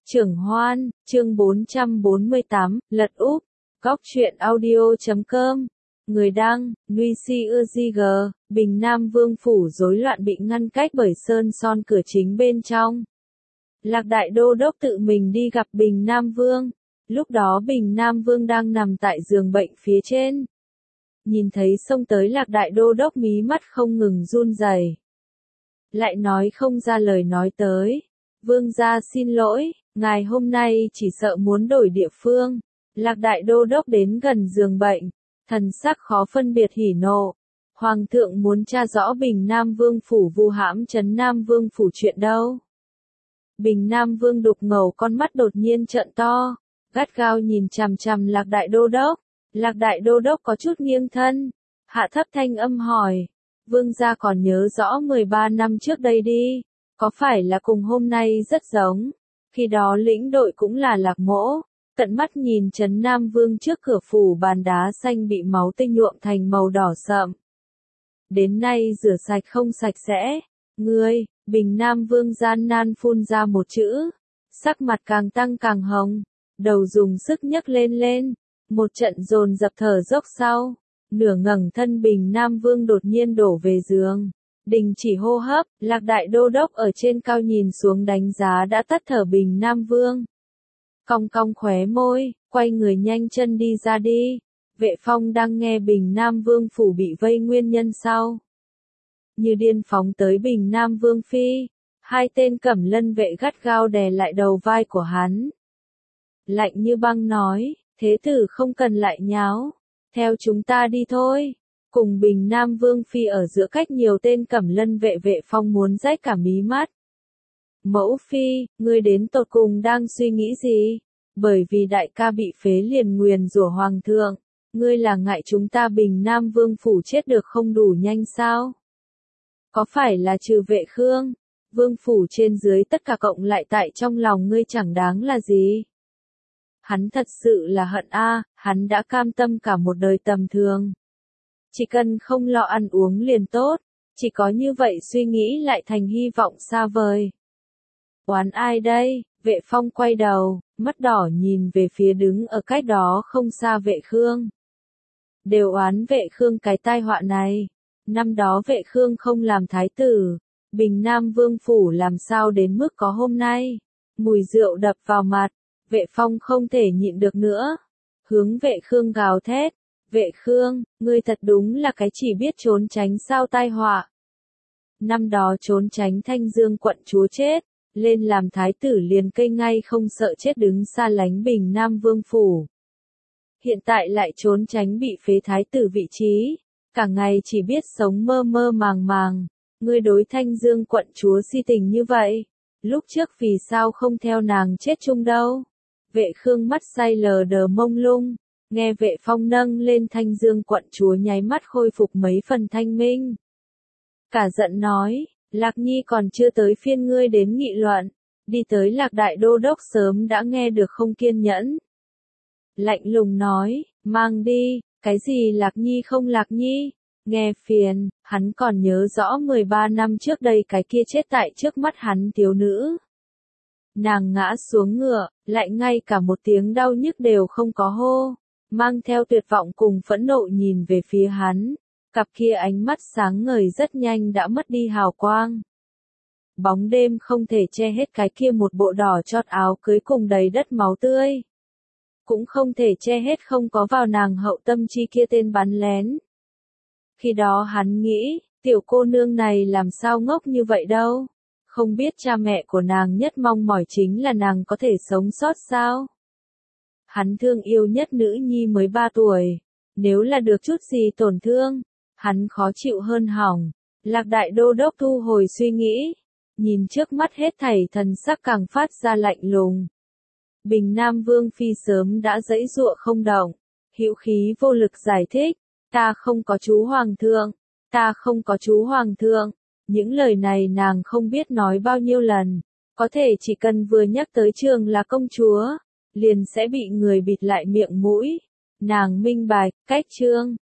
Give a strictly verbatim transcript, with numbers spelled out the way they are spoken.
Trưởng Hoan, chương bốn trăm bốn mươi tám, lật úp, góc truyện audio chấm com. Người đăng, Nguy Si Ưa Di G, Bình Nam Vương phủ rối loạn bị ngăn cách bởi sơn son cửa chính bên trong. Lạc Đại Đô Đốc tự mình đi gặp Bình Nam Vương. Lúc đó Bình Nam Vương đang nằm tại giường bệnh phía trên. Nhìn thấy xông tới Lạc Đại Đô Đốc mí mắt không ngừng run rẩy, lại nói không ra lời nói tới. Vương gia xin lỗi, ngài hôm nay chỉ sợ muốn đổi địa phương. Lạc Đại Đô Đốc đến gần giường bệnh, thần sắc khó phân biệt hỉ nộ. Hoàng thượng muốn tra rõ Bình Nam Vương phủ vu hãm Trấn Nam Vương phủ chuyện đâu. Bình Nam Vương đục ngầu con mắt đột nhiên trợn to, gắt gao nhìn chằm chằm Lạc Đại Đô Đốc. Lạc Đại Đô Đốc có chút nghiêng thân, hạ thấp thanh âm hỏi, vương gia còn nhớ rõ mười ba năm trước đây đi, có phải là cùng hôm nay rất giống, khi đó lĩnh đội cũng là Lạc Mỗ, tận mắt nhìn Trấn Nam Vương trước cửa phủ bàn đá xanh bị máu tươi nhuộm thành màu đỏ sậm. Đến nay rửa sạch không sạch sẽ, ngươi, Bình Nam Vương gian nan phun ra một chữ, sắc mặt càng tăng càng hồng, đầu dùng sức nhấc lên lên, một trận dồn dập thở dốc sau, nửa ngẩng thân Bình Nam Vương đột nhiên đổ về giường, đình chỉ hô hấp. Lạc Đại Đô Đốc ở trên cao nhìn xuống đánh giá đã tắt thở Bình Nam Vương. Cong cong khóe môi, quay người nhanh chân đi ra đi. Vệ Phong đang nghe Bình Nam Vương phủ bị vây nguyên nhân sau, như điên phóng tới Bình Nam Vương phi, hai tên cẩm lân vệ gắt gao đè lại đầu vai của hắn. Lạnh như băng nói, thế tử không cần lại nháo, theo chúng ta đi thôi. Cùng Bình Nam Vương phi ở giữa cách nhiều tên cẩm lân vệ. Vệ Phong muốn rách cả mí mắt. Mẫu phi, ngươi đến tột cùng đang suy nghĩ gì? Bởi vì đại ca bị phế liền nguyền rủa hoàng thượng, ngươi là ngại chúng ta Bình Nam Vương phủ chết được không đủ nhanh sao? Có phải là trừ Vệ Khương, vương phủ trên dưới tất cả cộng lại tại trong lòng ngươi chẳng đáng là gì? Hắn thật sự là hận a, à, hắn đã cam tâm cả một đời tầm thường. Chỉ cần không lo ăn uống liền tốt, chỉ có như vậy suy nghĩ lại thành hy vọng xa vời. Oán ai đây? Vệ Phong quay đầu, mắt đỏ nhìn về phía đứng ở cách đó không xa Vệ Khương. Đều oán Vệ Khương cái tai họa này. Năm đó Vệ Khương không làm thái tử, Bình Nam Vương phủ làm sao đến mức có hôm nay. Mùi rượu đập vào mặt, Vệ Phong không thể nhịn được nữa, hướng Vệ Khương gào thét, Vệ Khương, ngươi thật đúng là cái chỉ biết trốn tránh sao tai họa. Năm đó trốn tránh Thanh Dương quận chúa chết, lên làm thái tử liền cây ngay không sợ chết đứng xa lánh Bình Nam Vương phủ. Hiện tại lại trốn tránh bị phế thái tử vị trí, cả ngày chỉ biết sống mơ mơ màng màng, ngươi đối Thanh Dương quận chúa si tình như vậy, lúc trước vì sao không theo nàng chết chung đâu. Vệ Khương mắt say lờ đờ mông lung, nghe Vệ Phong nâng lên Thanh Dương quận chúa nháy mắt khôi phục mấy phần thanh minh. Cả giận nói, Lạc Nhi còn chưa tới phiên ngươi đến nghị luận, đi tới Lạc Đại Đô Đốc sớm đã nghe được không kiên nhẫn. Lạnh lùng nói, mang đi, cái gì Lạc Nhi không Lạc Nhi, nghe phiền, hắn còn nhớ rõ mười ba năm trước đây cái kia chết tại trước mắt hắn thiếu nữ. Nàng ngã xuống ngựa, lại ngay cả một tiếng đau nhức đều không có hô, mang theo tuyệt vọng cùng phẫn nộ nhìn về phía hắn, cặp kia ánh mắt sáng ngời rất nhanh đã mất đi hào quang. Bóng đêm không thể che hết cái kia một bộ đỏ chót áo cưới cùng đầy đất máu tươi. Cũng không thể che hết không có vào nàng hậu tâm chi kia tên bắn lén. Khi đó hắn nghĩ, tiểu cô nương này làm sao ngốc như vậy đâu. Không biết cha mẹ của nàng nhất mong mỏi chính là nàng có thể sống sót sao? Hắn thương yêu nhất nữ nhi mới ba tuổi, nếu là được chút gì tổn thương, hắn khó chịu hơn hỏng. Lạc Đại Đô Đốc thu hồi suy nghĩ, nhìn trước mắt hết thảy thần sắc càng phát ra lạnh lùng. Bình Nam Vương phi sớm đã giãy giụa không động, hữu khí vô lực giải thích, ta không có chú hoàng thượng, ta không có chú hoàng thượng. Những lời này nàng không biết nói bao nhiêu lần, có thể chỉ cần vừa nhắc tới Trường là công chúa, liền sẽ bị người bịt lại miệng mũi. Nàng minh bạch, cách Trương,